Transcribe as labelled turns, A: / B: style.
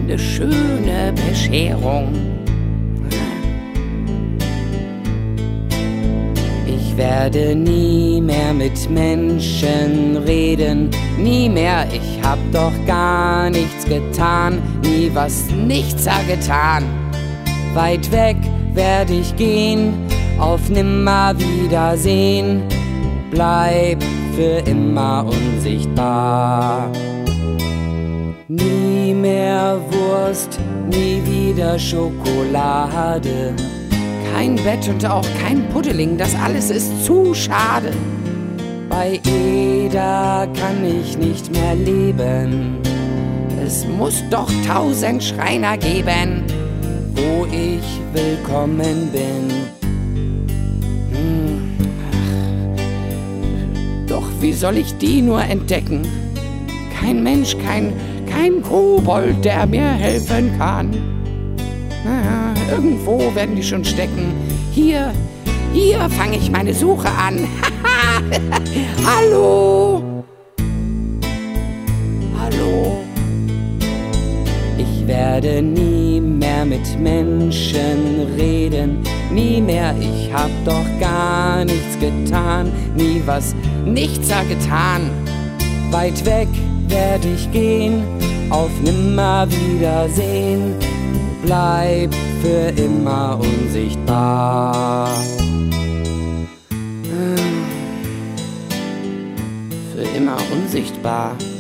A: eine schöne Bescherung. Ich werde nie mehr mit Menschen reden, nie mehr, ich hab doch gar nichts getan, nie was nichts getan. Weit weg werd ich gehen, auf Nimmerwiedersehen, bleib für immer unsichtbar. Nie mehr Wurst, nie wieder Schokolade, kein Bett und auch kein Puddeling, das alles ist zu schade. Bei Eda kann ich nicht mehr leben, es muss doch 1000 Schreiner geben, wo ich willkommen bin. Doch wie soll ich die nur entdecken? Kein Mensch, kein Kobold, der mir helfen kann. Naja, irgendwo werden die schon stecken. Hier fange ich meine Suche an. Hallo? Hallo? Ich werde nie mehr mit Menschen reden, nie mehr, ich hab doch gar nichts getan, nie was nichts getan. Weit weg werd ich gehen, auf Nimmerwiedersehen, bleib für immer unsichtbar. Für immer unsichtbar.